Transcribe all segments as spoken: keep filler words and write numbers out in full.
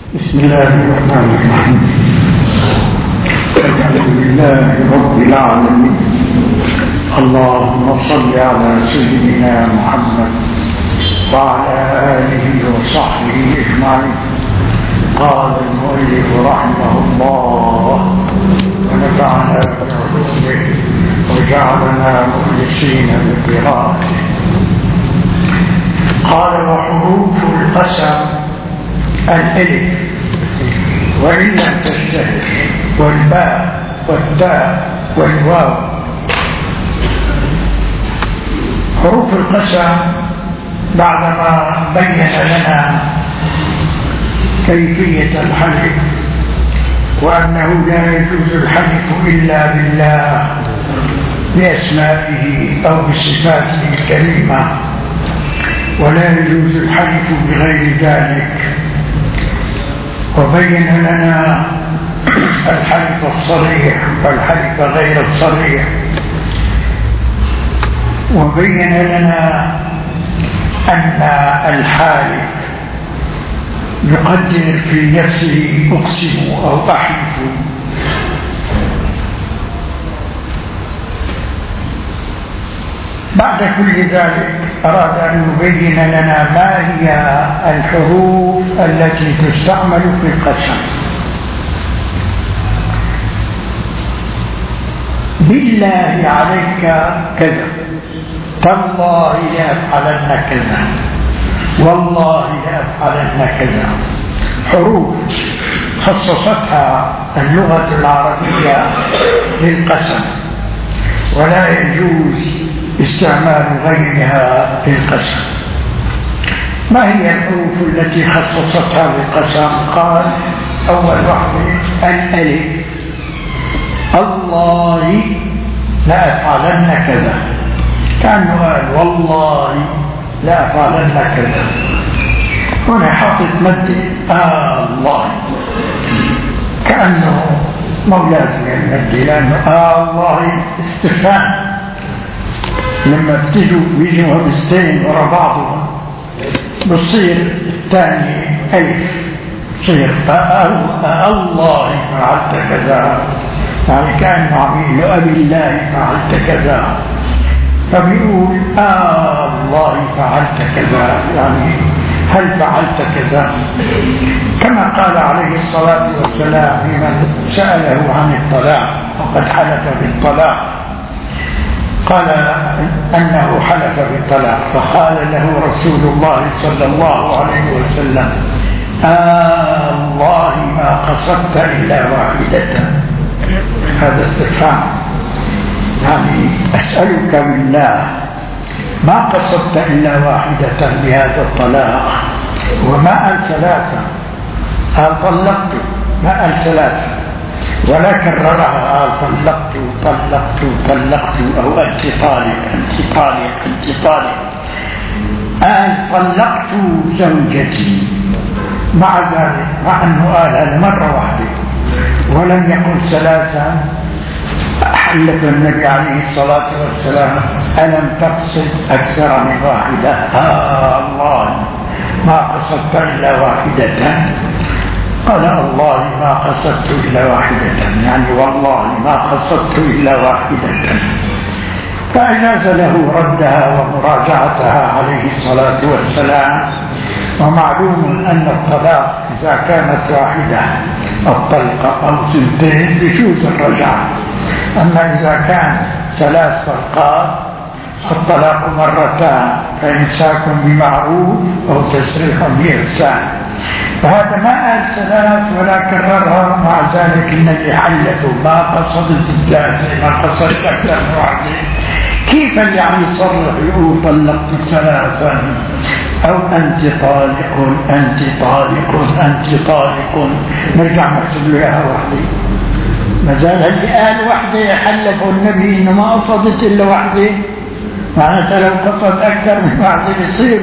بسم الله الرحمن الرحيم. الحمد لله رب العالمين. اللهم صل على سيدنا محمد وعلى آله وصحبه أجمعين. قال المؤلف رحمه الله ونفعنا بعلومه وجعلنا مخلصين بقراءته. قال وحروف القسم الألف وإن لم تشتهر والباء والتاء والواو. حروف القسم بعدما بين لنا كيفية الحلف وأنه لا يجوز الحلف إلا بالله بأسمائه أو بصفاته الكريمة، ولا يجوز الحلف بغير ذلك، وبين لنا الحلف الصريح والحلف غير الصريح، وبين لنا أن الحالف يقدر في نفسه أقسم أو أحلف. بعد كل ذلك أراد أن يبين لنا ما هي الحروف التي تستعمل في القسم. بالله عليك كذا، تالله لأفعلن كذا، والله لأفعلن كذا. حروف خصصتها اللغة العربية للقسم، ولا يجوز استعمال غيرها في القسم. ما هي الحروف التي خصصتها للقسم؟ قال أول واحدة الألف، الله لأفعلن كذا، كأنه قال والله لأفعلن كذا. هنا حاطط مد آه الله، كأنه مو لازم المد، لأنه آه الله استفهام. لما بتجوا بيجوا همستين ورا بعضهم بصير الثاني ألف، بصير الله فعلت كذا، يعني كأنه عميل أبي الله فعلت كذا، فبيقول آه الله فعلت كذا، يعني هل فعلت كذا؟ كما قال عليه الصلاة والسلام لمن سأله عن الطلاق وقد حلف بالطلاق، قال أنه حلف بالطلاق، فقال له رسول الله صلى الله عليه وسلم آه الله ما قصدت إلا واحدة. هذا استفهام، يعني أسألك بالله ما قصدت إلا واحدة بهذا الطلاق. وما قال ثلاثة، قال طلقت، ما قال ثلاثة، ولا كررها، قال طلقت طلقت طلقت، أو أنت طالق أنت طالق أنت طالق. قال طلقت زوجتي، مع ذلك مع أنه قالها مرة واحدة ولم يقل ثلاثة، حلف النبي عليه الصلاة والسلام ألم تقصد أكثر من واحدة؟ آه الله ما قصدت إلا واحدة. قال الله ما قصدت إلا واحدة، يعني والله ما قصدت إلا واحدة. فأجاز له ردها ومراجعتها عليه الصلاة والسلام. ومعلوم أن الطلاق إذا كانت واحدة الطلقة أو سنتين بجوز الرجعة، أما إذا كان ثلاث طلقات الطلاق مرتان، فإمساك بمعروف أو تسريح بإحسان. فهذا ما قال ثلاث ولا كررها، مع ذلك النبي حلته ما قصدت الثلاثة، ما قصدت أكثر من واحدة. كيف يعني يصرح يقول طلقت ثلاثا أو أنت طالق أنت طالق أنت طالق، نرجع نكتب له إياها واحدة. ما زال اللي قال واحدة حلفه النبي إنه ما قصدت إلا واحدة، معناتها لو قصد أكثر من واحدة يصير.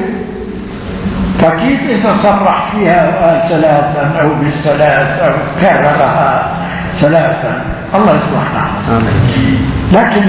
فكيف إذا صرح فيها وقال ثلاثا أو بالثلاث أو كررها ثلاثا؟ الله يصلحنا. لكن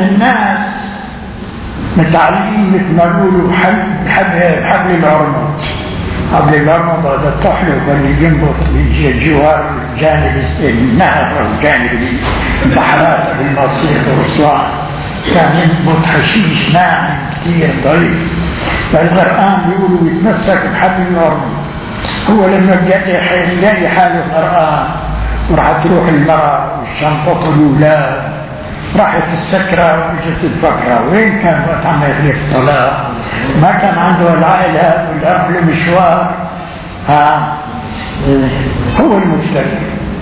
الناس متعلمين مثل ما يقولوا بحبل العرموت، قبل الغرمضة هذا الطحن واللي جنبه الجوار الجانب النهر والجانب البحرات بالمصير ورسلان كان ينبت حشيش ناعم كثير ضعيف. فالغرقان بيقولوا يتمسك بحبل الغرم. هو لما يلاقي حاله غرقان وراح تروح المرأة والشنطة الأولاد راحت السكرة وجت الفكرة وين كان وقت عم يخلف الطلاق ما كان عنده العائلة ولا له مشوار. ها هو المفتري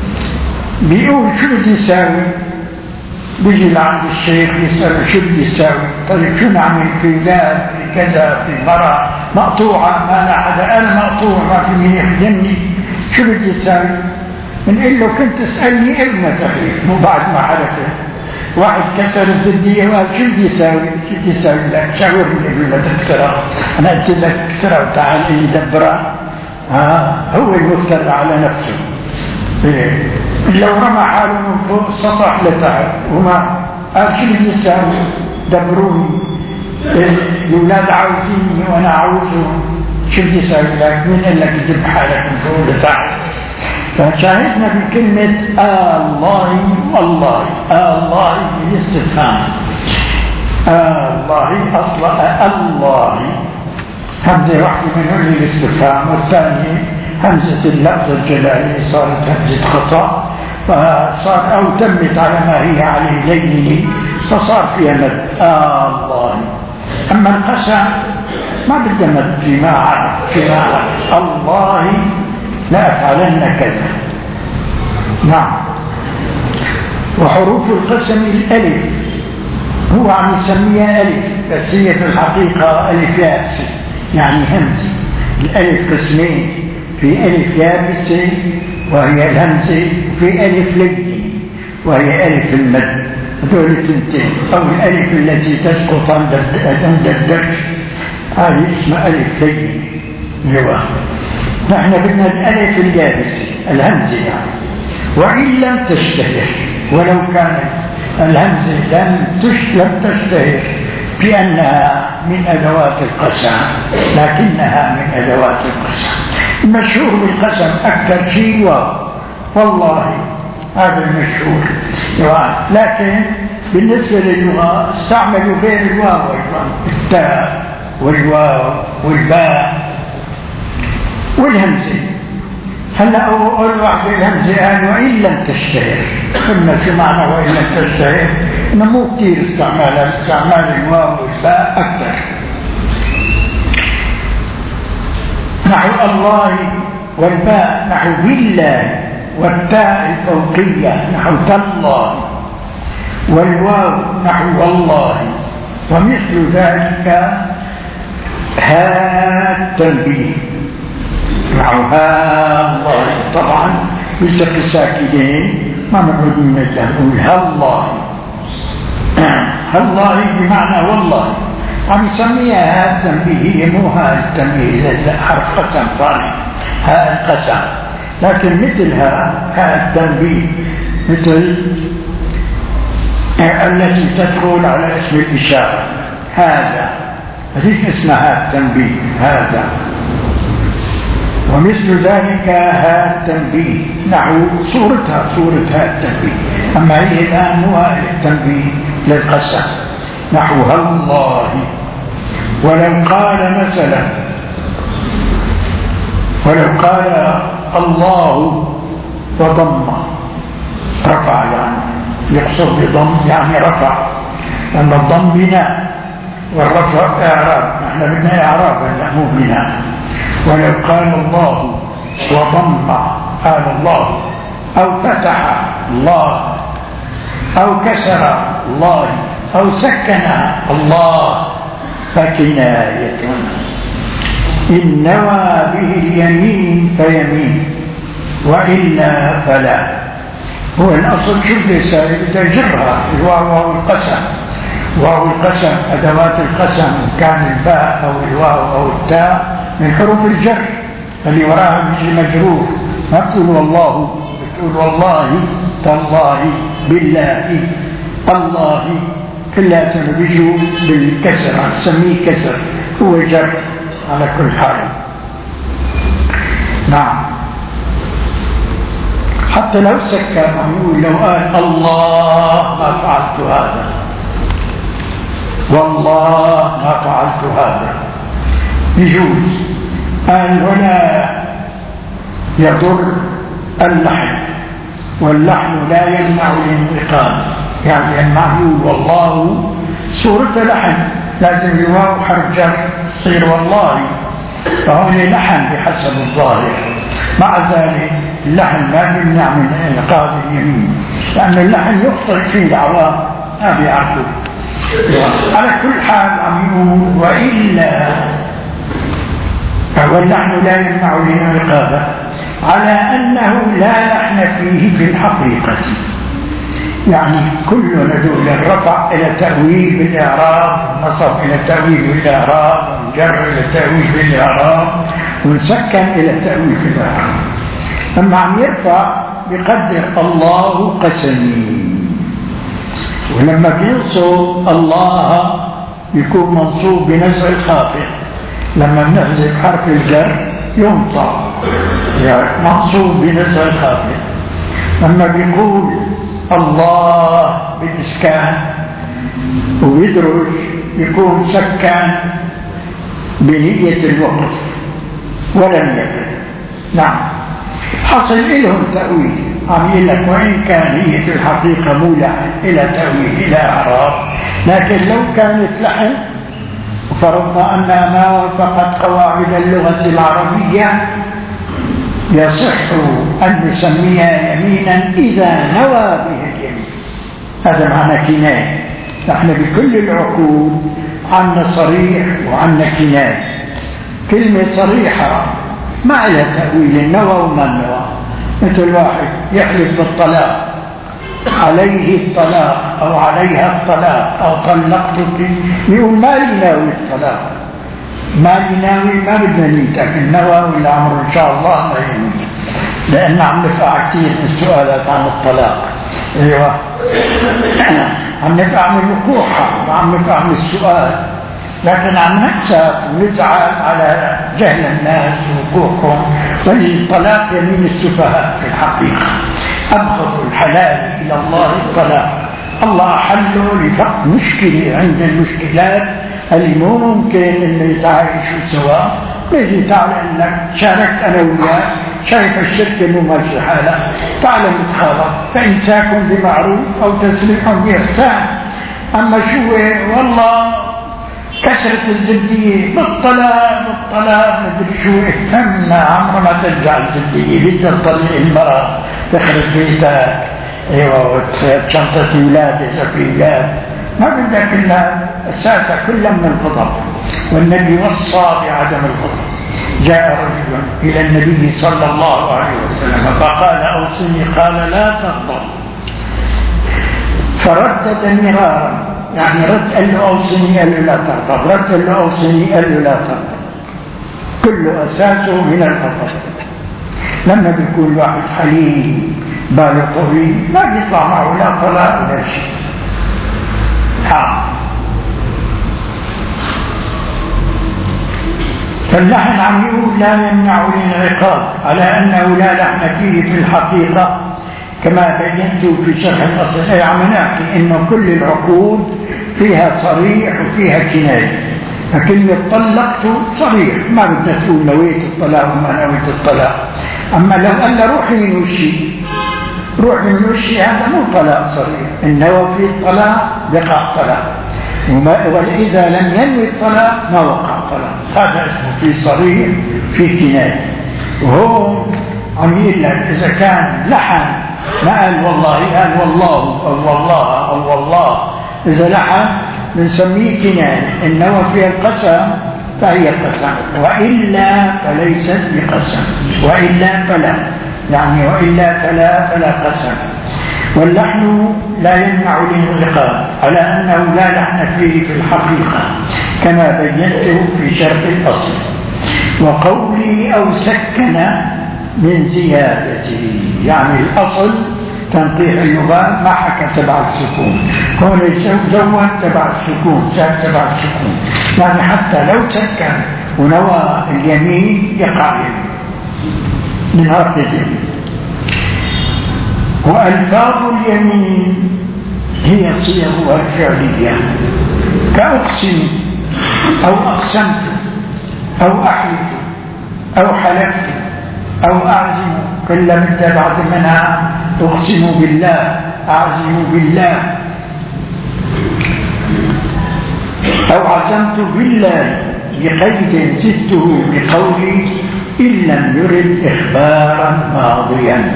بيقول شو بدي يساوي؟ بيجي لعند الشيخ يسأله شو بدي يساوي؟ طيب شو نعمل في ولاد في كذا في مرأة مقطوعة ما لا حدا أنا مقطوع ما في مين يخدمني شو بدي يساوي؟ بنقول له كنت تسألني ابنك أخي مو بعد ما حدث واحد كسر الزبدية وقال شو بدي يساوي؟ شو بدي يساوي لك؟ شاورني قبل ما تكسرها. أنا قلت لك كسرها وتعال يدبرها. ها هو المفترى على نفسه. إيه. لو رمى حاله من فوق السطح لتحت وما قال شو بدي يساوي؟ دبروني. الأولاد عاوزيني وأنا عاوزهم. شو بدي يساوي لك؟ مين قال لك تجيب حالك من فوق لتحت؟ فشاهدنا بكلمة آه الله والله آه الله في الاستفهام. آه الله أصلا الله همزة واحدة منهم للاستفهام والثانية همزة اللفظ الجلالي صارت همزة خطأ فصار أو تمت على ما هي عليه ليلي فصار فيها مد آه الله. أما القسم ما بدها مد فيما عرف فيما عرف الله لا أفعلن كذا. نعم. وحروف القسم الألف هو عم يسميها ألف بس هي في الحقيقة ألف يابسة يعني همزة. الألف قسمين في ألف يابسة وهي الهمزة وفي ألف لينة وهي ألف المد. هذول الثنتين أو الألف التي تسقط عند الدرج هذه اسمها ألف لينة. نحن بدنا الألف اليابسة الهمزة يعني وإن لم تشتهر ولو كانت الهمزة لم تشتهر بأنها من أدوات القسم لكنها من أدوات القسم. المشهور بالقسم أكثر شيء واو والله هذا المشهور. لكن بالنسبة للغة استعملوا غير الواو أيضا التاء والواو والباء والهمزة. هلا أول واحدة الهمزة قال وإن لم تشتهر. قلنا شو معنى وإن لم تشتهر؟ إنه مو كثير استعمال استعمال الواو والباء أكثر. نحو الله والباء نحو بالله والتاء الفوقية نحو تالله والواو نحو والله. ومثل ذلك ها التنبيه نحو ها الله. طبعا بالتقي ساكنين ما نعود من الله نقول ها الله. ها الله بمعنى والله عم يسميها ها التنبيه هي مو ها التنبيه إذا حرف قسم ثاني ها القسم لكن مثلها ها التنبيه مثل التي تدخل على اسم الإشارة هذا هذه اسمها التنبيه هذا. ومثل ذلك ها التنبيه نحو صورتها صورة ها التنبيه. أما هي الآن مو ها التنبيه للقسم نحو الله. ولو قال مثلا ولو قال الله وضم رفع يعني يقصد بضم يعني رفع لأن الضم بناء والرفع إعراب. نحن بدنا إعراب لا مو بناء. ولو قال الله وضم قال الله أو فتح الله أو كسر الله أو سكن الله فكناية. إن نوى به اليمين فيمين وإلا فلا. هو الأصل شو بده يساوي؟ بده يجرها الواو والقسم. واو القسم أدوات القسم كان الباء أو الواو أو التاء من حروف الجر اللي وراها بيجي مجرور. ما بتقول والله بتقول والله تالله بالله الله كلها بيجوا بالكسر تسميه كسر هو جر على كل حال. نعم. حتى لو سكت يقول لو قال الله ما فعلت هذا، والله ما فعلت هذا، يجوز. قال ولا يضر اللحن، واللحن لا يمنع الانعقاد، يعني المعلول والله صورة لحن، لازم يواو حرف جر تصير والله، فهو لحن بحسب الظاهر. مع ذلك اللحن ما يمنع من انعقاد اليمين، لأن اللحن يخطئ فيه العوام ما بيعرفوا. على كل حال عم يقول وإلا، واللحن لا يمنع الانعقاد على أنه لا لحن فيه في الحقيقة، يعني كل ندول الرفع إلى تأويل بالإعراب، والنصب إلى تأويل بالإعراب، والجر إلى تأويل بالإعراب، والسكن إلى تأويل بالإعراب. أما عم يرفع بقدر الله قسمي، ولما بينصب الله يكون منصوب بنزع الخافض، لما نحذف حرف الجر ينصب يعني منصوب بنزع الخافض. لما بيقول الله بالإسكان ويدرج يكون سكان بنية الوقف ولم يكن. نعم. حصل لهم تأويل، عم يقول لك وإن كان هي في الحقيقة مولع إلى تأويل إلى أعراض، لكن لو كانت لحن وفرضنا أنها ما وافقت قواعد اللغة العربية يصح أن نسميها يمينا إذا نوى به اليمين. هذا معنى كناية. نحن بكل العقود عندنا صريح وعندنا كناية. كلمة صريحة ما لها تأويل النوى وما النوى، مثل واحد يحلف بالطلاق، عليه الطلاق أو عليها الطلاق أو طلقتك، يقول ما يناوي الطلاق، ما يناوي، ما بدنا نيتك النوى ولا عمره إن شاء الله ما يموت، لأن عم نفع كثير من السؤالات عن الطلاق. أيوة عم نفع من وقوعها وعم نفع من السؤال، لكن عم نكسب ونزعل على جهل الناس ووقوعهم. والطلاق يمين السفهاء في الحقيقة. أبغض الحلال إلى الله الطلاق، الله أحله لفق مشكلة عند المشكلات اللي مو ممكن إنه يتعايشوا سوا. بيجي تعال إنك شاركت أنا وياك، شايف الشركة مو ماشي حالها، تعال نتخالف، فإمساك بمعروف أو تسريح بإحسان. أما شو والله كسرت الزبدية بالطلاق بالطلاق مدري شو، اهتمنا عمره ما ترجع الزبدية، بدها تطلق المرأة تخرج بيتك، ايوه وتفيد شنطة اولاد اذا في اولاد، ما بدك الا اساسا كلها من الغضب. والنبي وصى بعدم الغضب. جاء رجل الى النبي صلى الله عليه وسلم فقال اوصني، قال لا تغضب، فردد مرارا، يعني رد قال له اوصني قال له لا تغضب، رد قال له اوصني قال له لا تغضب، كله اساسه من الغضب. لما بيكون واحد حليم باله طويل ما بيطلع معه لا طلاق ولا شيء. ها فاللحن عم يقول لا يمنع الانعقاد على انه لا لحن فيه في الحقيقه كما بينت في شرح الاصل. اي عم نحكي انه كل العقود فيها صريح وفيها كنايه. فكلمة طلقت صريح، ما بدنا تقول نويت الطلاق وما نويت الطلاق. أما لو قال له روحي من وشي، روح من وشي، هذا مو طلاق صريح. إن نوى في الطلاق بقع طلاق، وإذا لم ينوي الطلاق ما وقع طلاق. هذا اسمه في صريح في كناية. وهو عم يقول لك إذا كان لحن ما قال والله، قال والله أو والله أو والله، إذا لحن بنسميه كناية. إن نوى فيها القسم فهي قسم، وإلا فليست بقسم، وإلا فلا، يعني وإلا فلا فلا قسم. واللحن لا يمنع الانعقاد على أنه لا لحن فيه في الحقيقة كما بينته في شرح الأصل. وقولي أو سكن من زيادته، يعني الأصل تنقيح اللغات ما حكى تبع السكون، هون زود تبع السكون، ساب تبع السكون، يعني حتى لو سكن ونوى اليمين يقع يمين. من عقد اليمين. وألفاظ اليمين هي صيغها الفعلية كأقسم أو أقسمت أو أحلف أو حلفت أو أعزم، كل من تبعد منها أقسم بالله، أعزم بالله، أو عزمت بالله لقيد زدته بقولي إن لم يرد إخبارا ماضيا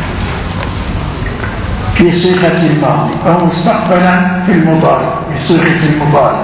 في صيغة الماضي أو مستقبلا في المضارع في صيغة المضارع.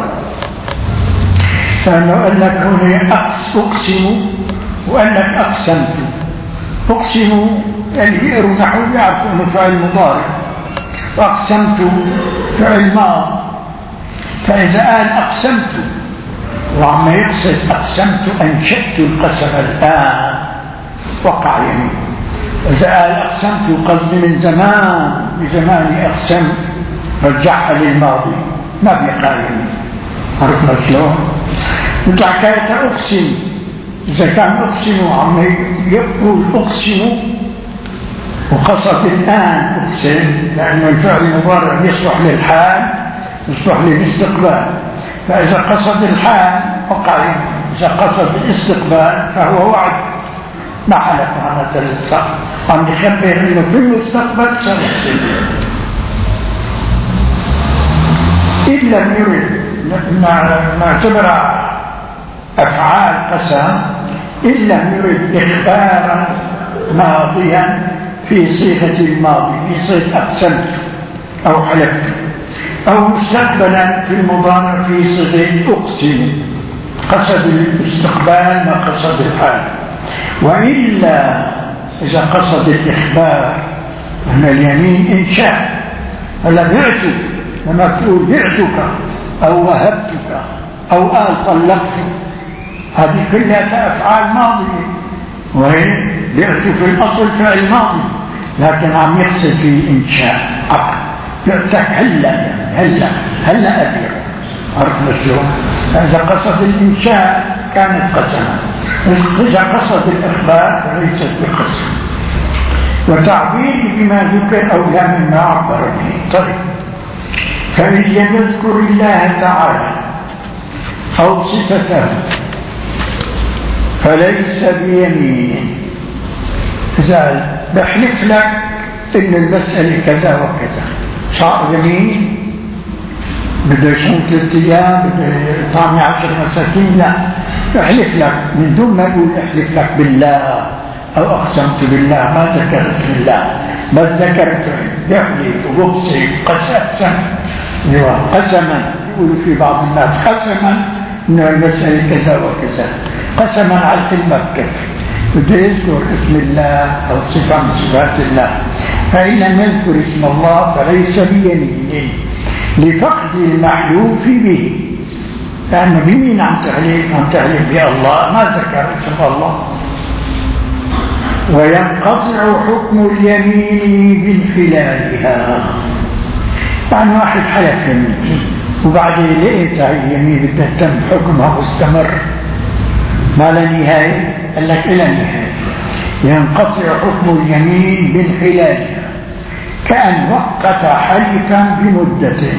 فأنه قال لك هنا أقسم وقال لك أقسمت. أقسم يعني يقروا نحو يعرفوا أنه فعل مضارع، وأقسمت فعل ماضي. فإذا قال أقسمت وعما يقصد أقسمت أنشأت القسم الآن وقع يمين. إذا قال أقسمت قصد من زمان بزمان أقسم رجعها للماضي ما بيقع يمين. عرفنا شلون؟ وحكاية أقسم إذا كان أقسم عما يقول أقسم وقصد الآن أقسم، لأن الفعل المضارع يصلح للحال يصلح للاستقبال. فإذا قصد الحال وقع يمين، إذا قصد الاستقبال فهو وعد ما حلف عن الصح، عم يخبر انه في المستقبل سيحصل. إن لم يرد نعتبر أفعال قسم إن لم يرد إخبارا ماضيا في صيغة الماضي في صيغة أقسمت أو حلفت، أو مستقبلا في المضارع في صيغة أقسم، قصد الاستقبال ما قصد الحال. وإلا إذا قصد الإخبار أن اليمين إنشاء، هلا بعتك لما تقول بعتك أو وهبتك أو قال طلقتك، هذه كلها أفعال ماضية، وهي بعت في الأصل فعل ماضي لكن عم يقصد في إنشاء عقد. بعتك هلا يعني هلا هلا أبيع. عرفنا شلون؟ إذا قصد الإنشاء كانت قسما، إذا قصد الإخبار فليست بقسم. وتعبير بما ذكر أولى مما عبر به. طيب، فإن لم يذكر الله تعالى أو صفته فليس بيمين. إذا بحلف لك إن المسألة كذا وكذا، صار يمين؟ بده يصوم ثلاث أيام، بده يطعم عشر مساكين؟ لا، احلف لك من دون ما يقول احلف لك بالله أو أقسمت بالله، ما ذكر اسم الله، بس ذكرت يحلف وبقسم قسم قسما. يقول في بعض الناس قسما إن المسألة كذا وكذا، قسما على الكلمة بكفر. بده يذكر اسم الله أو صفة من صفات الله. فإن لم يذكر اسم الله فليس بيمين لفقد المحلوف به، لأنه بمين عم تحلف؟ عم تحلف بالله، ما ذكر اسم الله. وينقطع حكم اليمين بانحلالها. يعني واحد حلف يمين وبعدين لقيت هاي اليمين بدها تم حكمها مستمر ما لا نهاية، قال لك إلى نهاية. ينقطع حكم اليمين بانحلالها كأن وقت حلفا بمدة.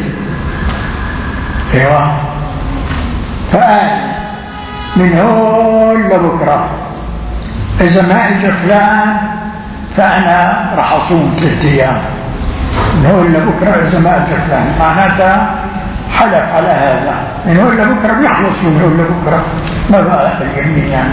ايوه، فقال من هون لبكره إذا ما اجى فلان فأنا راح أصوم ثلاثة أيام، من هون لبكره إذا ما اجى فلان، معناتها حلف على هذا، من هون لبكره بيخلص من هون لبكره، ما بقى اليمين يعني.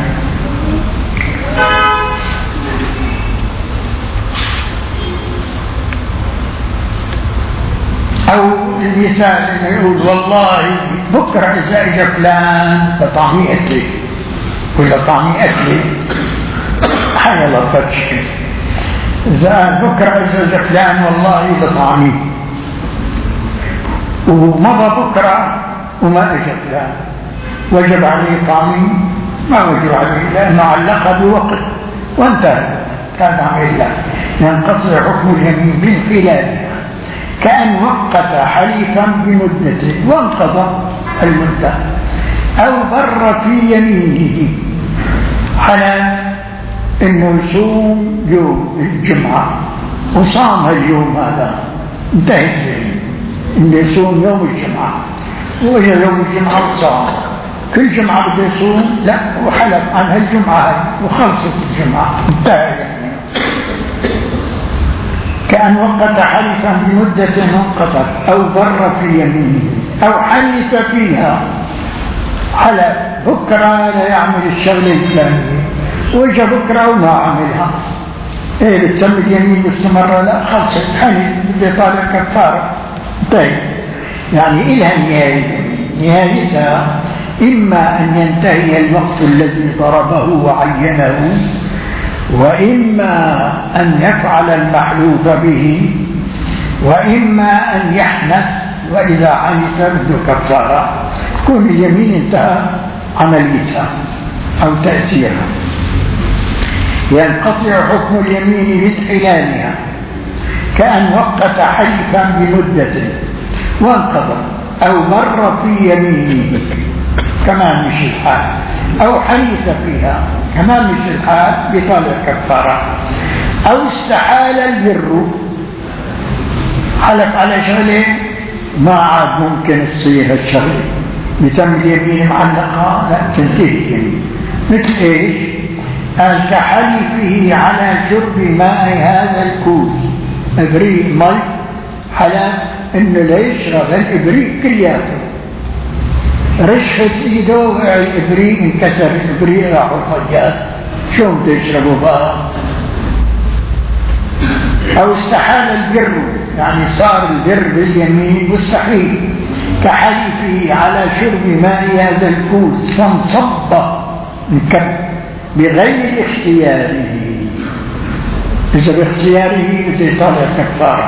أو المثال اللي يقول والله بكرة إذا إجا فلان فطعمي أكلي، ولا طعمي أكلي حاجة لا تشكي. إذا بكرة إذا إجا فلان والله بطعمي، ومضى بكرة وما إجا فلان، وجب عليه طعمي؟ ما وجب عليه، لأنه علقها بوقت وانتهى، كان عمل الله. ينقطع حكم اليمين بانحلالها كأن وقت حليفا بمدته وانقضى المدة، أو بر في يمينه حلال إنه يصوم يوم الجمعة وصام اليوم هذا انتهت فيه، إنه يصوم يوم الجمعة وإجا يوم الجمعة وصام كل جمعة بده يصوم، لا وحلف عن هالجمعة وخلصت الجمعة انتهى يعني. كأن وقت حلفا بمدة منقطعة أو بر في يمينه أو حلف فيها، حلف بكرة لا يعمل الشغلة الفلانية وإجا بكرة وما عملها، إيه بتسمى اليمين مستمرة؟ لا خلصت حلف بده يطالع كفارة طيب. يعني إلها نهاية، نهايتها إما أن ينتهي الوقت الذي ضربه وعينه، وإما أن يفعل المحلوف به، وإما أن يحنث وإذا حنث بده كفارة، كون اليمين انتهى عمليتها أو تأثيرها. ينقطع حكم اليمين بانحلالها، كأن وقت حلفا بمدة وانقضى، أو مر في يمينه كمان مش الحال، أو حلف فيها كمان مش الحال بطالع كفارة، أو استحال البر، حلف على شغله ما عاد ممكن تصير هالشغله، بتم اليمين معلقة لا تنتهي اليمين. مثل ايش؟ قال كحلفه على شرب ماء هذا الكوز، ابريق مي، حلف انه لا يشرب الابريق كلياته، رشحت ايده وقع الابريق انكسر الابريق راحوا الخياط، شو بده يشربوا بقى؟ او استحال البر، يعني صار البر باليمين مستحيل، كحلفه على شرب ماء هذا الكوز فانصب انكب بغير اختياره، اذا باختياره بده يطالع كفاره.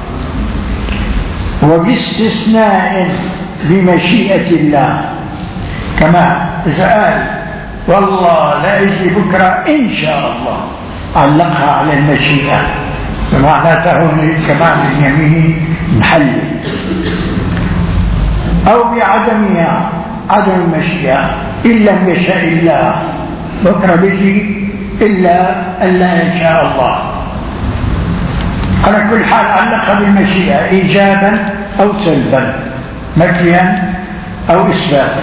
وباستثناء بمشيئة الله، كما إذا قال والله لا أجي بكرة إن شاء الله، علقها على المشيئة، فمعناته كمان اليمين محل. أو بعدمها، عدم المشيئة، إن لم يشاء الله بكرة بيجي إلا ألا إن شاء الله، على كل حال علقها بالمشيئة إيجابا أو سلبا، نفيا أو إثباتا.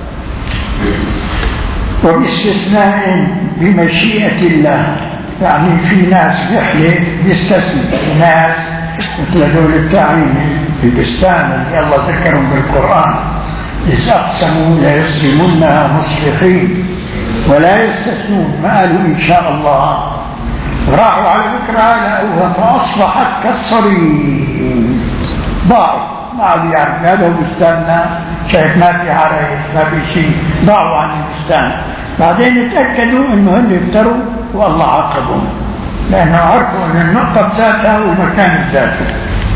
وباستثناء بمشيئة الله، يعني في ناس بيحلف بيستثني، ناس مثل هذول التعيين في البستان اللي الله ذكرهم بالقرآن، إذ أقسموا لا يصرمونها مصلحين ولا يستثنون، ما قالوا إن شاء الله، راحوا على بكرة لقوها فأصبحت كالصريم، ضاعوا ما عاد يعرف هذا بستاننا، شايف ما في عرايس ما في شيء، ضاعوا عن البستان. بعدين اتأكدوا انه هم افتروا والله عاقبهم، لأنه عرفوا ان النقطة بذاتها والمكان بذاته،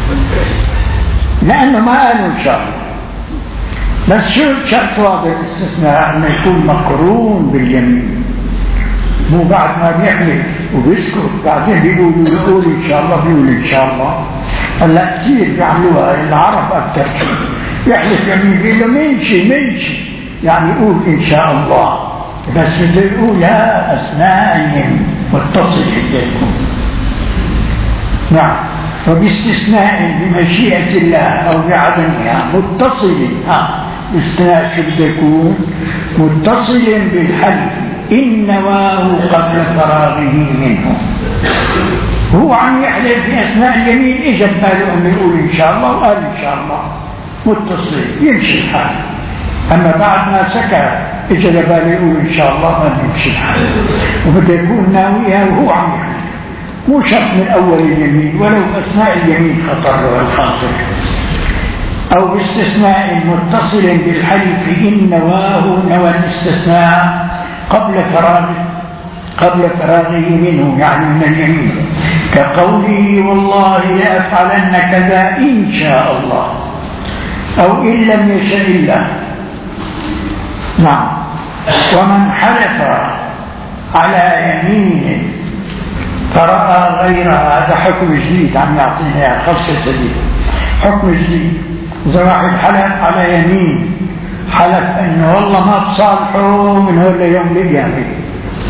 لأنه ما قالوا إن شاء الله. بس شو شرط واضح الاستثناء؟ أنه يكون مقرون باليمين، مو بعد ما بيحلف وبيسكت بعدين بيقولوا يقول إن شاء الله، بيقول إن شاء الله. هلا كثير بيعملوها العرب أكثر، يحلف يمين بيقول له منشي منشي، يعني يقول إن شاء الله، بس بده يقولها أثناء اليمين متصل إليكم. نعم. وباستثناء بمشيئة الله أو بعدمها متصل، ها استثناء شو بده يكون؟ متصل بالحلف إن نواه قبل فراغه منه، هو عم يحلف في أثناء اليمين إجا باله أنه يقول إن شاء الله وقال إن شاء الله، متصل يمشي الحال. أما بعد ما سكت إجا باله يقول إن شاء الله ما يمشي الحال، وبده يكون ناويها وهو عم يحلف، مو شرط من أول اليمين ولو أثناء اليمين خطر له الخاطر. أو باستثناء متصل بالحلف إن نواه نوى الاستثناء قبل فراغه قبل فراغه منه، يعني من اليمين، كقوله والله لأفعلن كذا إن شاء الله، أو إن لم يشاء الله. نعم. ومن حلف على يمين فرأى غيرها، هذا حكم جديد عم يعطينا خمسة جديد، حكم جديد. إذا واحد حلف على يمين، حلف انه والله ما تصالحوا من هول يوم لليوم،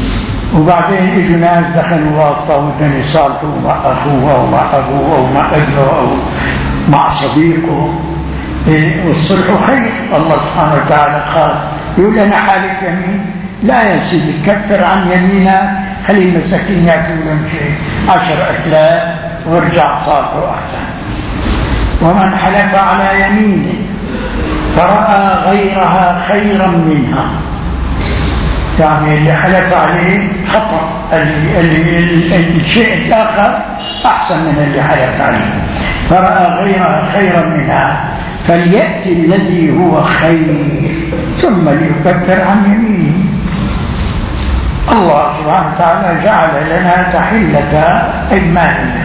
وبعدين اجوا ناس دخلوا واسطة ودن يصالحوا مع أخوه ومع أبوه ومع ابنه أو مع صديقه، إيه والصلح خير. الله سبحانه وتعالى قال يقول لنا حالك يمين، لا يا سيدي كفر عن يمينك، خلي المساكين ياكلوا لهم شيء عشر أكلات وارجع صالحوا أحسن. ومن حلف على يمينه فرأى غيرها خيرا منها، يعني اللي حلف عليه خطأ، الشيء الآخر أحسن من اللي حلف عليه، فرأى غيرها خيرا منها فليأتي الذي هو خير ثم ليكفر عن يمينه. الله سبحانه وتعالى جعل لنا تحلة أيماننا،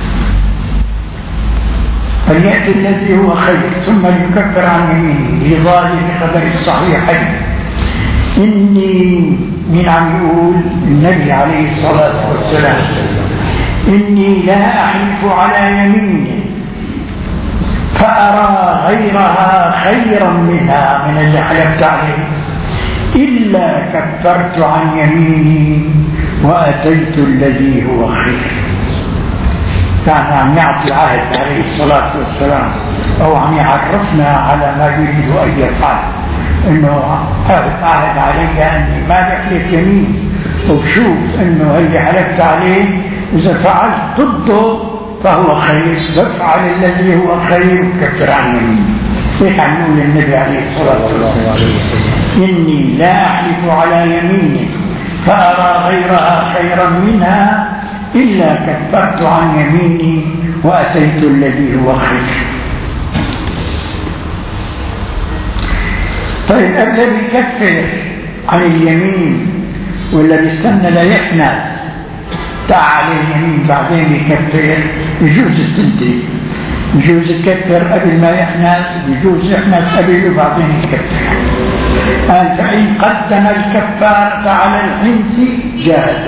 فليأتي الذي هو خير ثم ليكفر عن يمينه لظاهر خبر الصحيحين. إني من عم يقول النبي عليه الصلاة والسلام إني لا أحلف على يمين فأرى غيرها خيرا منها من اللي حلفت عليه إلا كفرت عن يميني وأتيت الذي هو خير. كان عم يعطي عهد عليه الصلاة والسلام أو عم يعرفنا على ما يريد أن يفعل، إنه هذا عهد علي أني ما بحلف يمين، وبشوف إنه اللي حلفت عليه إذا فعلت ضده فهو خير، فافعل الذي هو خير وكفر عن يميني. هيك عم يقول النبي عليه الصلاة والسلام إني لا أحلف على يميني فأرى غيرها خيرا منها إلا كفرت عن يميني وأتيت الذي هو خير. طيب الذي يكفر عن اليمين ولا بيستنى لا يحنث تعال اليمين بعدين يكفر، يجوز التنتين، يجوز يكفر قبل ما يحنث، يجوز يحنث قبل وبعدين يكفر. قال فإن قدم الكفارة على الحنث جاز،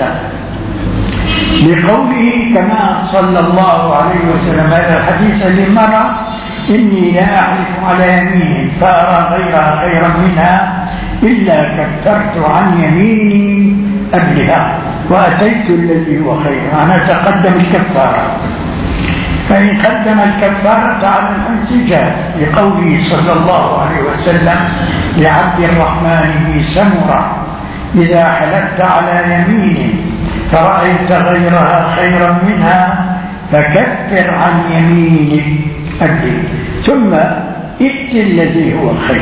لقوله كما صلى الله عليه وسلم هذا الحديث اللي مر إني لا أحلف على يمين فأرى غيرها خيرا منها إلا كفرت عن يميني قبلها وأتيت الذي هو خير. أنا تقدم الكفارة، فإن قدم الكفارة على الحنث جاز، لقوله صلى الله عليه وسلم لعبد الرحمن بن سمرة إذا حلفت على يمين فرأيت غيرها خيرا منها فكفر عن يمينك قبله ثم ائت الذي هو خير.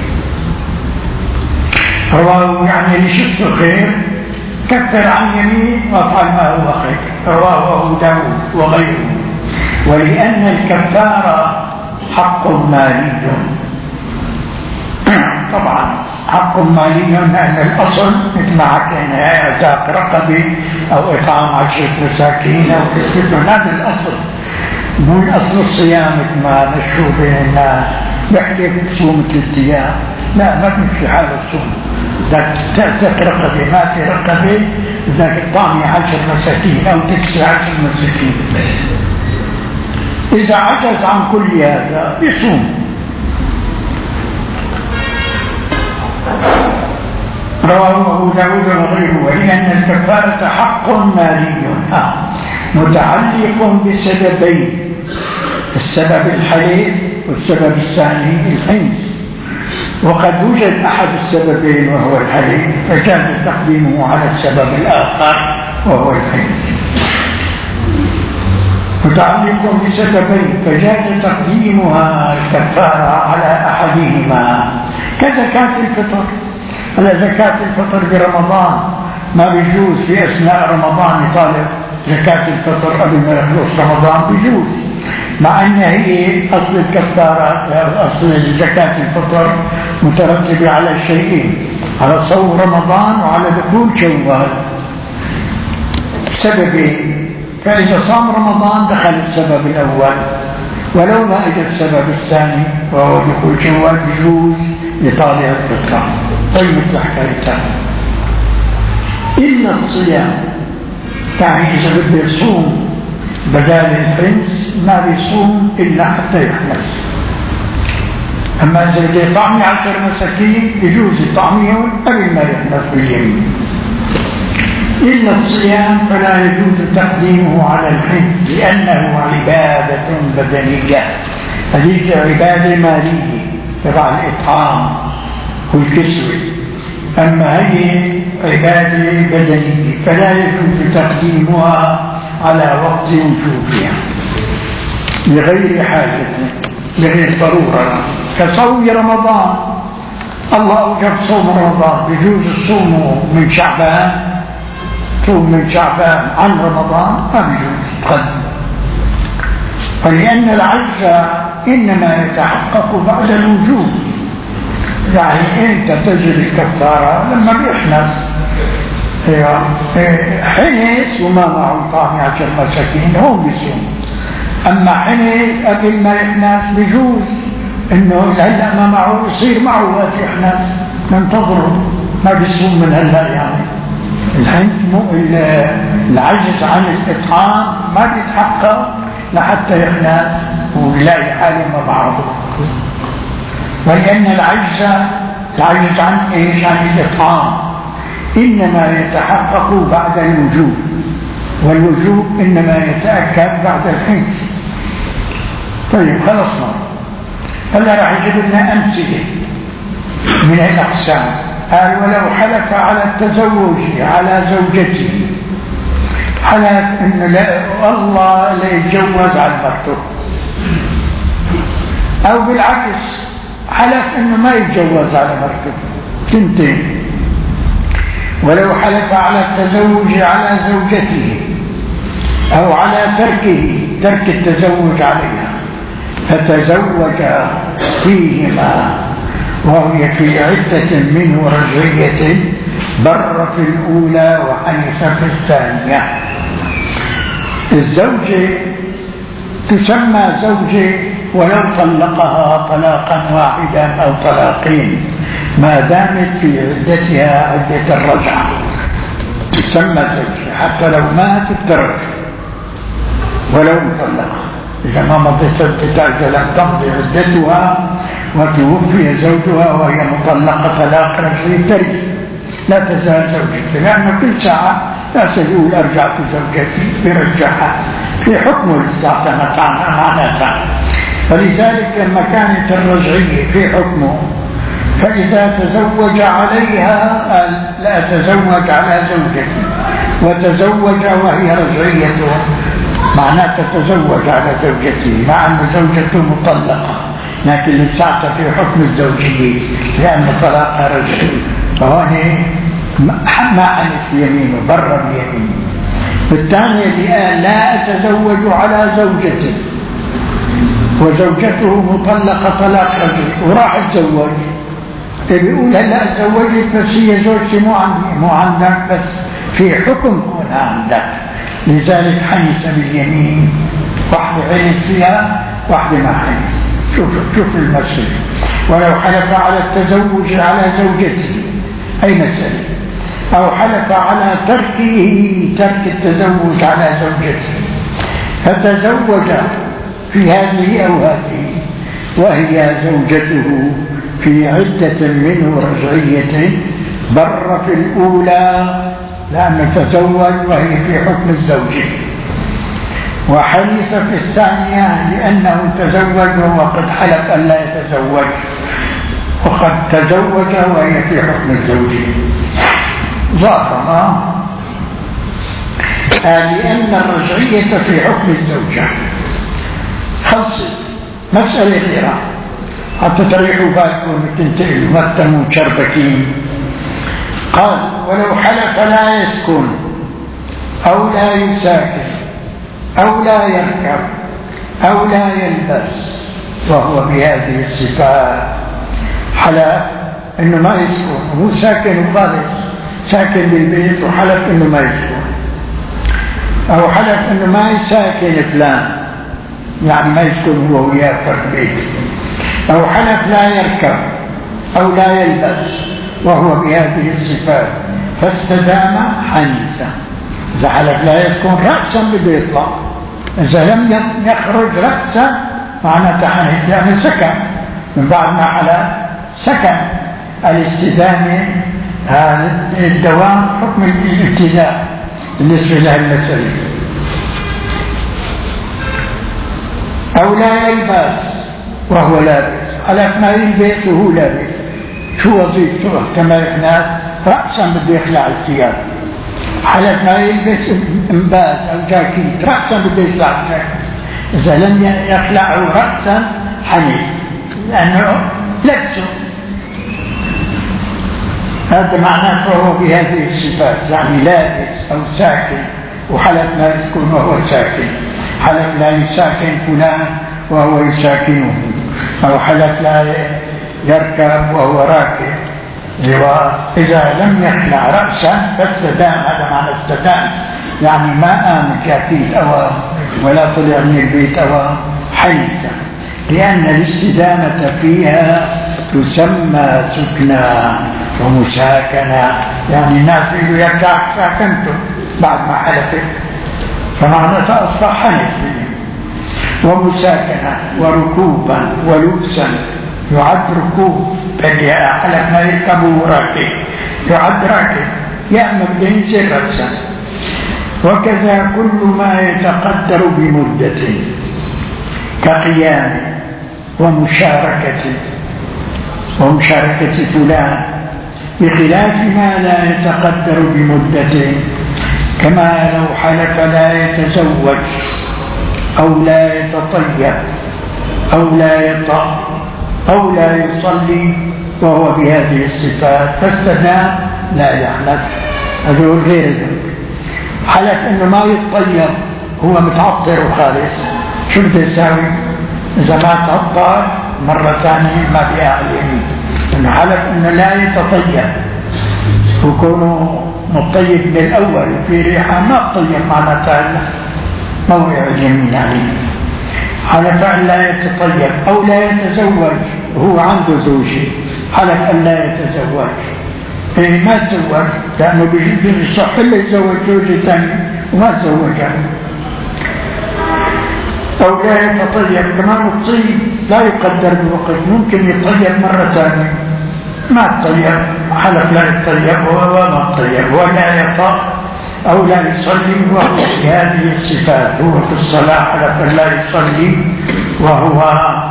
رواه يعني اللي شفته خير كفر عن يمين وافعل ما هو خير، رواه أبو داود وغيره. ولأن الكفارة حق مالي، طبعا حق مالي لأن الأصل مثل ما حكينا إعتاق رقبة أو إطعام عشرة مساكين أو كسوة، هذا الأصل. مو الأصل الصيام مثل ما نشوف بين الناس بحلف صوم ثلاث أيام، لا ما في حال الصوم، ذاك تعتق رقبة ما في رقبة ذاك الطعم عشر مساكين أو تكسي عشر مساكين. إذا عجز عن كل هذا يصوم. رواه أبو داود وغيره. ولأن الكفارة حق مالي متعلق بسببين، السبب الحليف والسبب الثاني الحنث، وقد يوجد أحد السببين وهو الحليف فجاز تقديمه على السبب الآخر وهو الحنث. متعلق بسببين فجاز تقديمها الكفارة على أحدهما كزكاة الفطر. على زكاة الفطر برمضان ما بيجوز في أثناء رمضان يطالب زكاة الفطر قبل ما يخلص رمضان، بيجوز، مع أن هي أصل الكفارة أصل زكاة الفطر مترتبة على شيئين، على صوم رمضان وعلى دخول شوال، سببين. فإذا صام رمضان دخل السبب الأول، ولو ما إجا السبب الثاني وهو دخول شوال بيجوز لطالع الفطر. طيب مثل حكايتها إلا الصيام، يعني إذا بده يصوم بدال الحنث ما بيصوم إلا حتى يحنث. أما إذا بده يطعمي عشر مساكين يجوز يطعميهم قبل ما يحنث باليمين. إلا الصيام فلا يجوز تقديمه على الحنث لأنه عبادة بدنية، هذه عبادة مالية تبع الإطعام والكسوة، أما هي عبادة بدنية فلا يجوز تقديمها على وقت وجوبها لغير حاجة لغير ضرورة، كصوم رمضان. الله أوجب صوم رمضان، يجوز الصوم من شعبان، صوم من شعبان عن رمضان ما يجوز تقدم، ولأن العجز إنما يتحقق بعد الوجوب. يعني أنت تجري الكفارة لما يحنس حنس وما معه طعام عشر مساكين هو بيصوم، أما حنس قبل ما يحنس بيجوز إنه هلا ما معه يصير معه وقت يحنس ننتظره، ما بيصوم من هلا. يعني الحنس العجز عن الإطعام ما بيتحقق لحتى يحنس ويلاقي حاله ما معه، ولأن العجز العجز عن إيش؟ عن الإطعام إنما يتحقق بعد الوجوب، والوجوب إنما يتأكد بعد الحنس. طيب خلصنا، هلا راح يجيب لنا أمثلة من الأقسام. قال ولو حلف على التزوج على زوجته، حلف إنه لا والله لا يتجوز على مرته، أو بالعكس حلف إنه ما يتجوز على مرته، تنتين. ولو حلف على التزوج على زوجته أو على تركه ترك التزوج عليها فتزوج فيهما وهي في عدة منه رجعية بر في الأولى وحنث في الثانية. الزوجة تسمى زوجة ولو طلقها طلاقا واحدا أو طلاقين ما دامت في عدتها عدة الرجعة تسمى زوجة، حتى لو ماتت ترجع ولو مطلقة. إذا ما مضت العدة لم تمضي عدتها وتوفي زوجها وهي مطلقة طلاق رجعي ترجع لا تزال زوجته، لأنه كل ساعة لا تقول أرجعت زوجتي برجعها في حكم الاستعتمت عنها معناتها. فلذلك لما كانت الرجعية في حكمه فإذا تزوج عليها لا تزوج على زوجته، وتزوج وهي رجعيته معناه تتزوج على زوجته مع أن زوجته مطلقة، لكن لساعتها في حكم الزوجية لأن طلاقها رجعي، فهون ما حنث يمينه بر بيمينه. بالثانية اللي قال لا أتزوج على زوجته وزوجته مطلقة طلاق رجعي وراح اتزوج، بيقول هلا اتزوجت بس هي زوجتي مو عندي مو عندك، بس في حكم هنا عندك، لذلك حنث باليمين، واحدة حنث فيها واحدة ما حنث. شوف شوف المسألة. ولو حلف على التزوج على زوجته أي مسألة، أو حلف على تركه ترك التزوج على زوجته فتزوج في هذه أو هذه وهي زوجته في عدة منه رجعية بر في الأولى لأنه تزوج وهي في حكم الزوجة، وحنث في الثانية لأنه تزوج وهو قد حلف أن لا يتزوج وقد تزوج وهي في حكم الزوجة. ظاهرا لأن الرجعية في حكم الزوجة خلصت مسألة غيرها حتى تريحوا بالكم تنتقلوا ما تتموا شربكين. قال ولو حلف لا يسكن أو لا يساكن أو لا يركب أو لا يلبس وهو بهذه الصفات، حلف إنه ما يسكن هو ساكن وخالص ساكن بالبيت وحلف إنه ما يسكن، أو حلف إنه ما يساكن فلان يعني ما يسكن هو وياه في البيت، أو حلف لا يركب أو لا يلبس وهو بهذه الصفات فاستدام حنث. إذا حلف لا يسكن رأسا بده يطلع، إذا لم يخرج رأسا معناته حنث يعني سكن، من بعد ما حلف سكن. الاستدامة الدوام حكم الابتداء، بالنسبة لها المسألة. أو لا يلبس وهو لابس، على ما يلبس وهو لابس، شو وظيفته؟ كما إحنا رأسا بده يخلع الثياب، على ما يلبس انباز أو جاكيت رأسا بده يخلع الجاكيت، إذا لم يخلعه رأسا حنيف لأنه لبسه. هذا معناه فهو بهذه الصفات، يعني لابس أو ساكن، وحلف لا يسكن وهو ساكن، حلف لا يساكن فلان وهو يساكنه، أو حلف لا يركب وهو راكب. وإذا لم يخلع رأسا فاستدام، هذا معنى استدام، يعني ما قام كاكيد أو ولا طلع من البيت أو حيث، لأن الاستدامة فيها تسمى سكنا ومساكنة، يعني الناس يقولوا يرجع ساكنته بعد ما حلفت، فمعنى أصبح حنف. ومساكنة وركوبا ولبسا، يعد ركوب بل حلف ما يركبه راكب، يعد راكب يأمن بينزل رأسا. وكذا كل ما يتقدر بمدة كقيام ومشاركة ومشاركة فلان، بخلاف ما لا يتقدر بمدة، كما لو حلف لا يتزوج أو لا يتطيب أو لا يطأ أو لا يصلي وهو بهذه الصفات، فاستدام لا يحلف، هذا هو غير ذلك. حلف إنه ما يتطيب، هو متعطر وخالص، شو بده يساوي؟ إذا ما تعطر مرة ثانية ما بيعلم، إنه حلف إنه لا يتطيب، وكونه مطيب من الأول وفي ريحة ما تطيب معناتها موضع جميل عليه. حلف أن لا يتطيب أو لا يتزوج، هو عنده زوجة، حلف أن لا يتزوج، إيه ما تزوج لأنه بالصح اللي يتزوج زوجة ثانية وما تزوجها. أو لا يتطيب، كمان الطيب لا يقدر بوقت، ممكن يتطيب مرة ثانية ما تطيب، حلف لا يتطيب وهو ما تطيب، ولا يطأ أو لا يصلي وهو في هذه الصفات، هو في الصلاة حلف لا يصلي وهو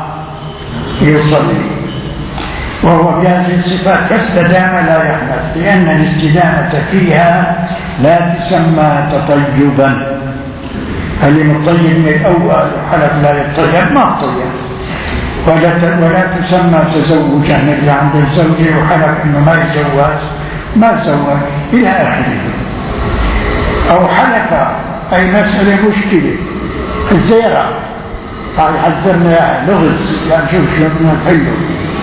يصلي وهو بهذه الصفات، فاستدام لا يحدث، لأن الاستدامة فيها لا تسمى تطيبا. اللي مطيب من الأول وحلف لا يتطيب ما طيب، ولا ولا تسمى تزوجا، اللي عنده الزوجة وحلف انه ما يتزوج ما تزوج الى اخره. او حلف اي مسألة مشكلة الزيرة، قال حذرنا لغز لا نشوف شو بدنا نحله.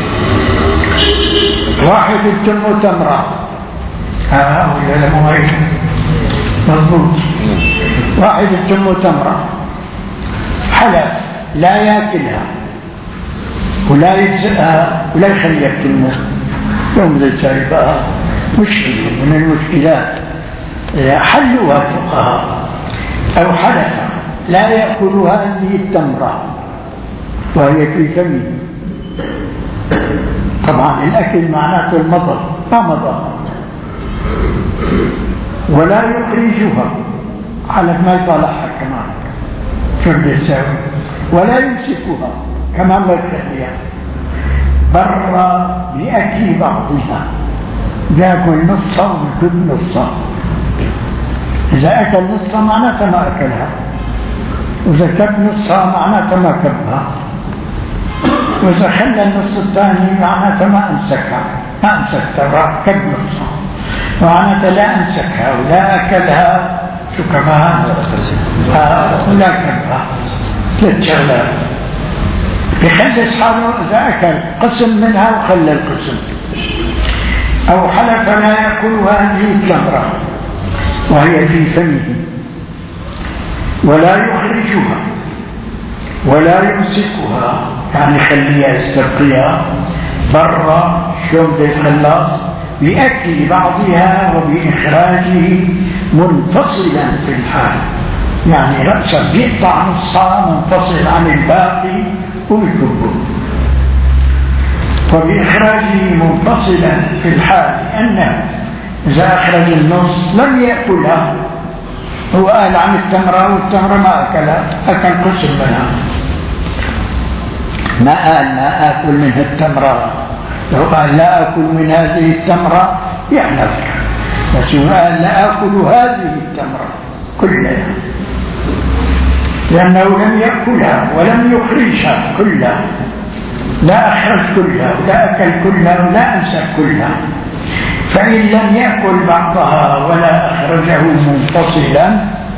واحد يتم تمرة ها ولا لا مو مضبوط، واحد يتم تمرة حلف لا ياكلها ولا يجزئها ولا يخليها تتمه، يوم ذي سايبها مشكلة من المشكلات حلوها الفقهاء. أو حلف لا يأكلها هذه التمرة وهي في فمه، طبعا الأكل معناته المضغ ما مضغ، ولا يخرجها على ما يطالعها كمان شو بده يساوي، ولا يمسكها كمان ما يخليها، برا لأكل بعضها، يأكل نصها ويكب نصها، إذا أكل نصها معناته ما أكلها، وإذا كب نصها معناته ما كبها، وإذا خلى النص الثاني معناته ما أمسكها ما أمسكتها راح كب نصها، معناته لا أمسكها ولا أكلها شو كمان ولا كبها. ثلاث شغلات يخلي أصحابه إذا أكل قسم منها وخلى القسم. أو حلف لا يأكل هذه التمرة وهي في فمه ولا يخرجها ولا يمسكها، يعني خليها يستبقيها برا شوم بالخلاص بأكل بعضها وبإخراجه منفصلا في الحال، يعني رأسا بيقطع نصها منفصل عن الباقي ويكبه، وبإخراجه منفصلا في الحال، لأنه إذا أخرج النص لم يأكلها هو قال عن التمرة والتمرة ما أكلها، أكل قسم منها، ما قال ما آكل منها التمرة. لو قال لا أكل من هذه التمرة يحنث، بس هو قال لا أكل هذه التمرة كلها، لأنه لم يأكلها ولم يخرجها كلها، لا أخرج كلها ولا أكل كلها ولا أمسك كلها. فإن لم يأكل بعضها ولا أخرجه منفصلا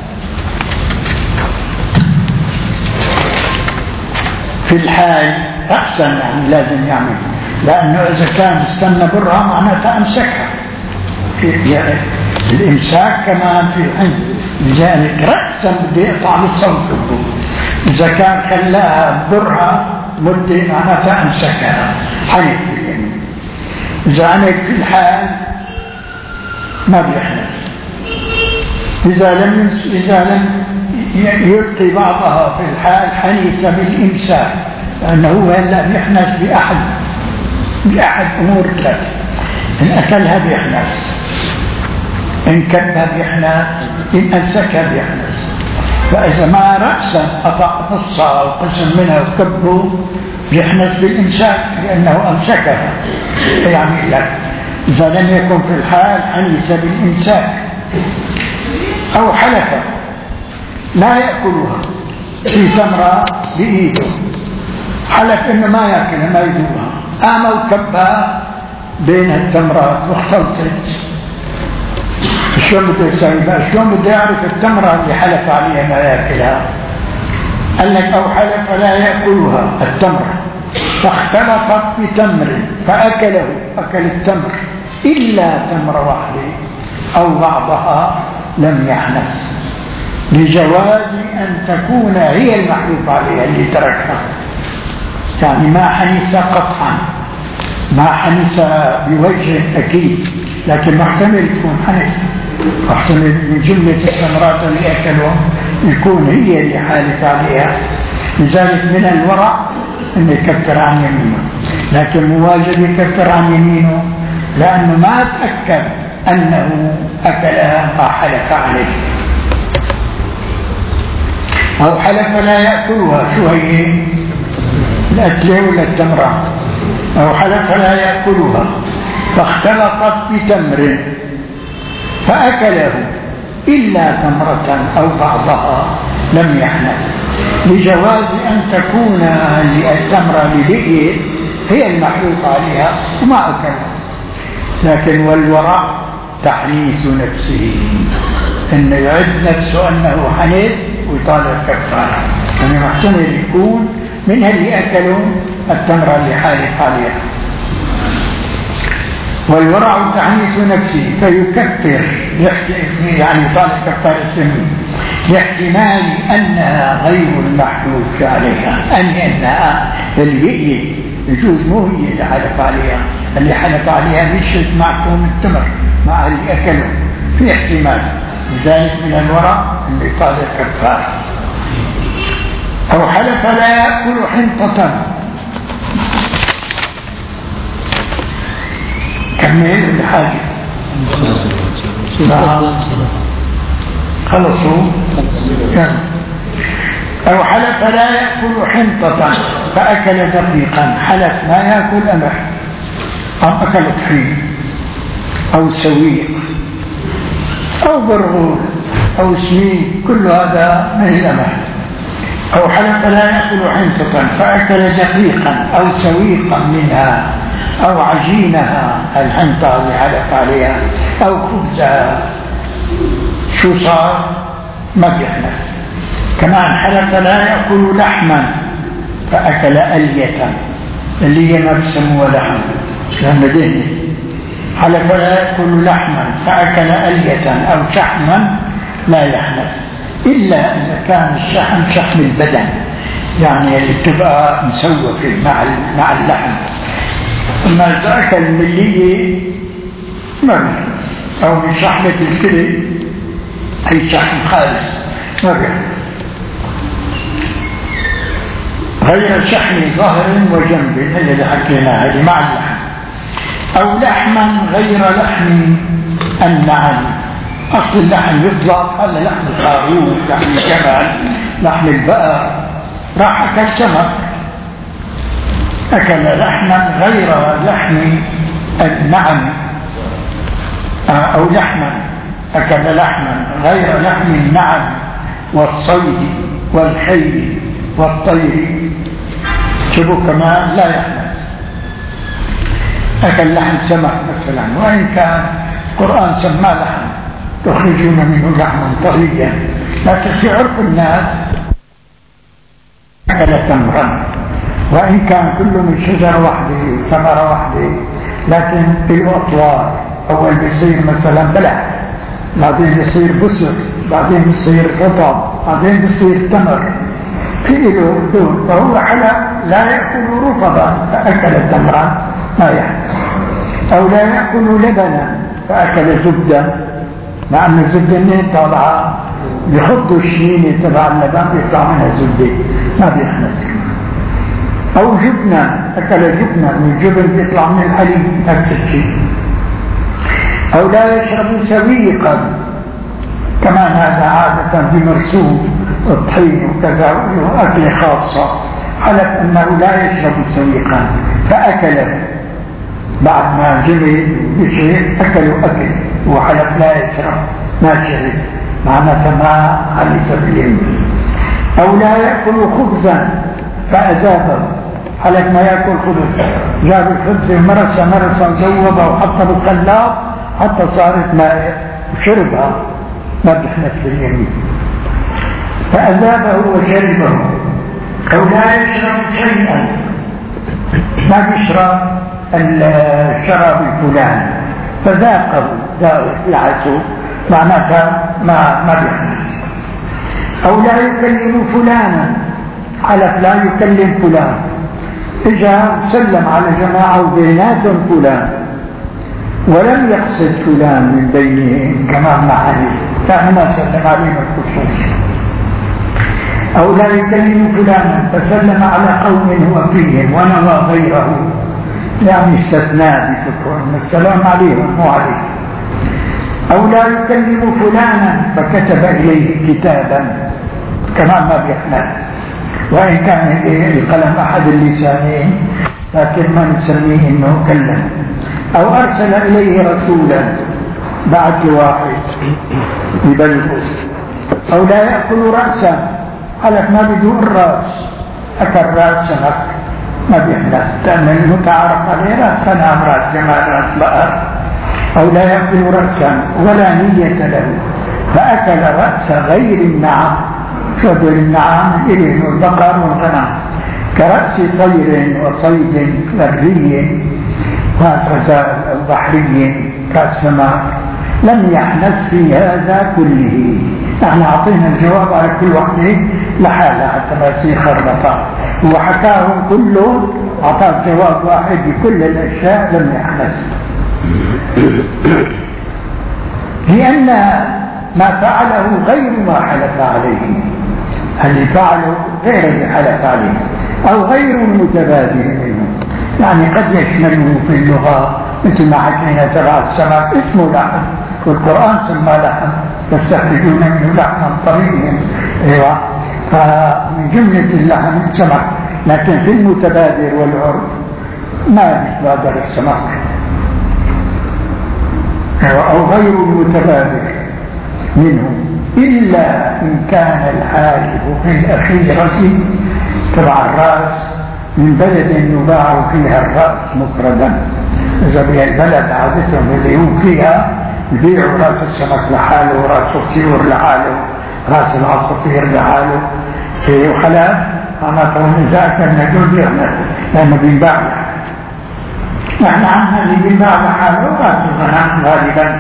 في الحال أحسن، يعني لازم يعمل، لأنه إذا كان استنى برها معناتها أمسكها. يعني الإمساك كمان في عند لذلك رأسا بده يقطع للصوت. إذا كان خلاها برها مدة معناتها أمسكها حنف باليمين. إذا عمل في الحال ما بيحنث. إذا لم إذا لم يلقي بعضها في الحال حنث بالإمساك، لأنه هلا بيحنث بأحد بأحد أمور ثلاثة: إن أكلها بيحنث، إن كبها بيحنث، إن أمسكها بيحنث. فإذا ما رأسا قطع نصها أو قسم منها وكبه بيحنث بالإمساك لأنه أمسكها. يعني لا، إذا لم يكن في الحال حنث بالإمساك. أو حلف لا يأكلها في تمرة بإيده، حلف إنه ما يأكلها ما يدوها، قام وكبها بين التمرات واختلطت. شلون بده يسوي بقى؟ شلون بده يعرف التمرة اللي حلف عليها ما يأكلها؟ قال لك أو حلف لا يأكلها التمرة فاختلطت بتمر فأكله، أكل التمر إلا تمرة واحدة أو بعضها لم يحنث، لجواز أن تكون هي المحلوف عليها اللي تركها. يعني ما حنث قطعا، ما حنث بوجه أكيد، لكن محتمل تكون حنث، محتمل من جملة الثمرات اللي أكلهم يكون هي اللي حالف عليها. لذلك من الورع أن يكفر عن يمينه، لكن مواجب يكفر عن يمينه لأنه ما تأكد أنه أكلها ما حلف عليه. أو حلف لا يأكلها، شو هي؟ الأكلة ولا التمرة؟ أو حلف لا يأكلها فاختلطت بتمر فأكله إلا تمرة أو بعضها لم يحنث، لجواز أن تكون التمرة لبئر هي المحلوف عليها وما أكلها. لكن والورع تحنيث نفسه، أنه يعد نفسه أنه حنث ويطالب كفارة، يعني محتمل يكون من اللي أكلوا التمرة اللي حالف عليها. والورع تحنيث نفسه فيكفر، يعني يطالب كفارة اليمين لاحتمال أنها غير المحلوف عليها، أن أنها البئر يجوز مو هي اللي حلف عليها، اللي حلف عليها مشت معكم التمر مع اللي أكله، في احتمال. لذلك من الورع اللي يطالب كفارة. أو حلف لا يأكل حنطة، كمل الحاجة خلصوا. أو حلف لا يأكل حنطة فأكل دقيقا، حلف ما يأكل أمح أم أكل طحين أو سويق أو برغول أو سمين، كل هذا من الأمح. أو حلف لا يأكل حنطة فأكل دقيقا أو سويقا منها أو عجينها، الحنطة اللي حلف عليها، أو خبزها، شو صار؟ ما بيحنث. كمان حلف لا يأكل لحما فأكل ألية، اللي هي ما بيسموها لحم لأنه دهن. حلف لا يأكل لحما فأكل ألية أو شحما لا يحنث، إلا إذا كان الشحم شحم البدن، يعني اللي بتبقى مسوفة مع مع اللحم. أما إذا أكل ملية ما بيحنث، أو من شحمة الكلى أي شحم خالص ما بيحنث، غير شحم ظهر وجنب اللي حكيناها هذه مع اللحم. أو لحما غير لحم النعم أصل اللحم يطلق على لحم الخروف، لحم الجمل، لحم البقر، راح أكل سمك، أكل لحما غير لحم النعم، أو لحما أكل لحما غير لحم النعم والصيد والخيل والطير، شبه كمان لا يحمل. أكل لحم سمك مثلا، وإن كان القرآن سماه لحم تخرجون منه لحما طريا، لكن في عرف الناس أكل تمرا، وإن كان كله من شجرة واحدة ثمرة واحدة، لكن بالأطوار، أول بيصير مثلا بلح، بعدين بيصير بسر، بعدين بيصير رطب، بعدين بيصير تمر، في له دون، فهو حلق لا يأكل رطبا فأكل تمرا ما يحدث، أو لا يأكل لبنا فأكل زبدا، مع أن الزبدة منين طالعة؟ بيحطوا الشينة تبع اللبن بيطلع منها زبدة ما بيحنس. أو جبنة، أكل جبنة، من الجبن بيطلع من الحليب نفس الشيء. أو لا يشرب سويقا، كمان هذا عادة بمرسوم الطحين وكذا وأكل خاصة، حلف أنه لا يشرب سويقا فأكله، بعد ما جري بشيء أكلوا أكل وحلف لا يشرب ما شرب، معناته ما حلف باليمين. أو لا يأكل خبزا فأزابه، حلف ما يأكل خبز، جاب الخبز مرسة مرسة وجوبها وحطها بالخلاط حتى صارت ماء وشربها ما بيحنث باليمين، فأذابه وشربه. أو لا يشرب شيئا، ما بيشرب الشراب الفلاني فذاقه ذاق لعسه، معناتها ما ما بيحنث. أو لا يكلم فلانا، حلف لا يكلم فلان، إجا سلم على جماعة وبيناتهم فلان ولم يقصد فلان من بينهم كما مع حديث، كان ما سلم عليهم الخصوص. أو لا يكلم فلانا فسلم على قوم هو فيهم ونوى غيره، يعني استثناء بفكرهم السلام عليهم مو عليه. أو لا يكلم فلانا فكتب إليه كتابا، كمان ما بيحمل، وإن كان القلم أحد اللسانين لكن ما نسميه إنه كلم. أو أرسل إليه رسولا، بعث واحد يبلغه. أو لا يأكل رأسا، حلف ما بدون الرأس، أكل رأس سمك ما بيحلف، لأن المتعارف عليه رأس فنام رأس جمال رأس بقر. أو لا يأكل رأسا ولا نية له فأكل رأس غير النعم، شبه النعام إليه البقر والغنم، كرأس طير وصيد بري وغزال بحري كالسماء، لم يحنث في هذا كله. نحن أعطينا الجواب على كل واحدة لحالة حتى ما يصير خربطة، وحكاهم كله أعطاه جواب واحد بكل الأشياء لم يحنث، لأن ما فعله غير ما حلف عليه، اللي فعله غير اللي حلف عليه أو غير المتبادل منه، يعني قد يشمله في اللغة مثل ما حكينا تبع السمك اسمه لحم، والقرآن سمى لحم، تستخرجون منه لحما طريا، ايوه، فمن جملة اللحم السمك، لكن في المتبادر والعرف ما يتبادر السمك، أو غير المتبادر منه، إلا إن كان الحالف في الأخيرة تبع الرأس من بلد يباع فيها الرأس مفردا. إذا بها البلد عادتهم اللي هم فيها يبيعوا رأس السمك لحاله ورأس الطيور لحاله، رأس العصافير لحاله في حلال، معناته إذا أكلنا دول يغنى لأنه بينباع لحاله. نحن عندنا اللي بينباع لحاله رأس الغنم غالبا،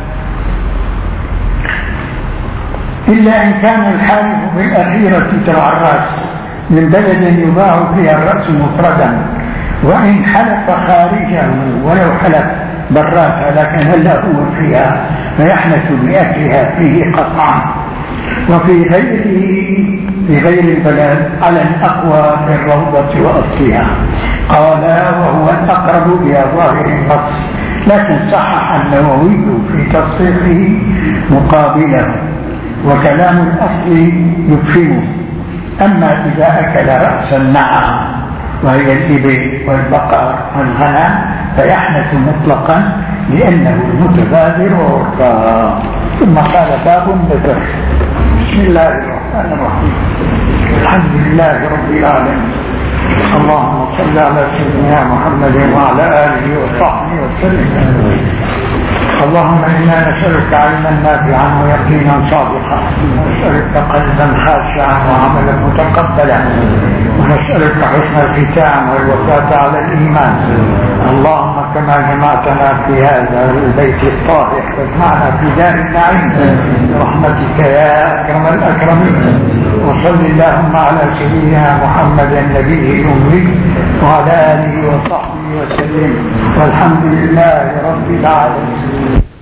إلا إن كان الحالف بالأخيرة تبع الرأس من بلد يباع فيها الرأس مفردا، وإن حلف خارجه ولو حلف براتها لكن هلا هو فيها فيحنث بأكلها فيه قطعا. وفي غيره في غير البلد على الأقوى في الروضة وأصلها، قال وهو الأقرب إلى ظاهر النص، لكن صحح النووي في تصحيحه مقابله، وكلام الأصل يفهمه. أما إذا أكل رأس النعم وهي الإبل والبقر والغنم فيحنث مطلقا لأنه المتبادر وورقا. ثم قال باب النذر. بسم الله الرحمن الرحيم. الحمد لله رب العالمين. اللهم صل على سيدنا محمد وعلى آله وصحبه وسلم. اللهم إنا نسألك علما نافعا ويقينا صادقا، ونسألك قلبا خاشعا وعملا متقبلا، ونسألك حسن الختام والوفاة على الإيمان. اللهم كما جمعتنا في هذا البيت الطاهر فاجمعنا في دار النعيم برحمتك يا أكرم الأكرمين. وصل اللهم على سيدنا محمد النبي الأمي وعلى آله وصحبه وسلم، والحمد لله رب العالمين.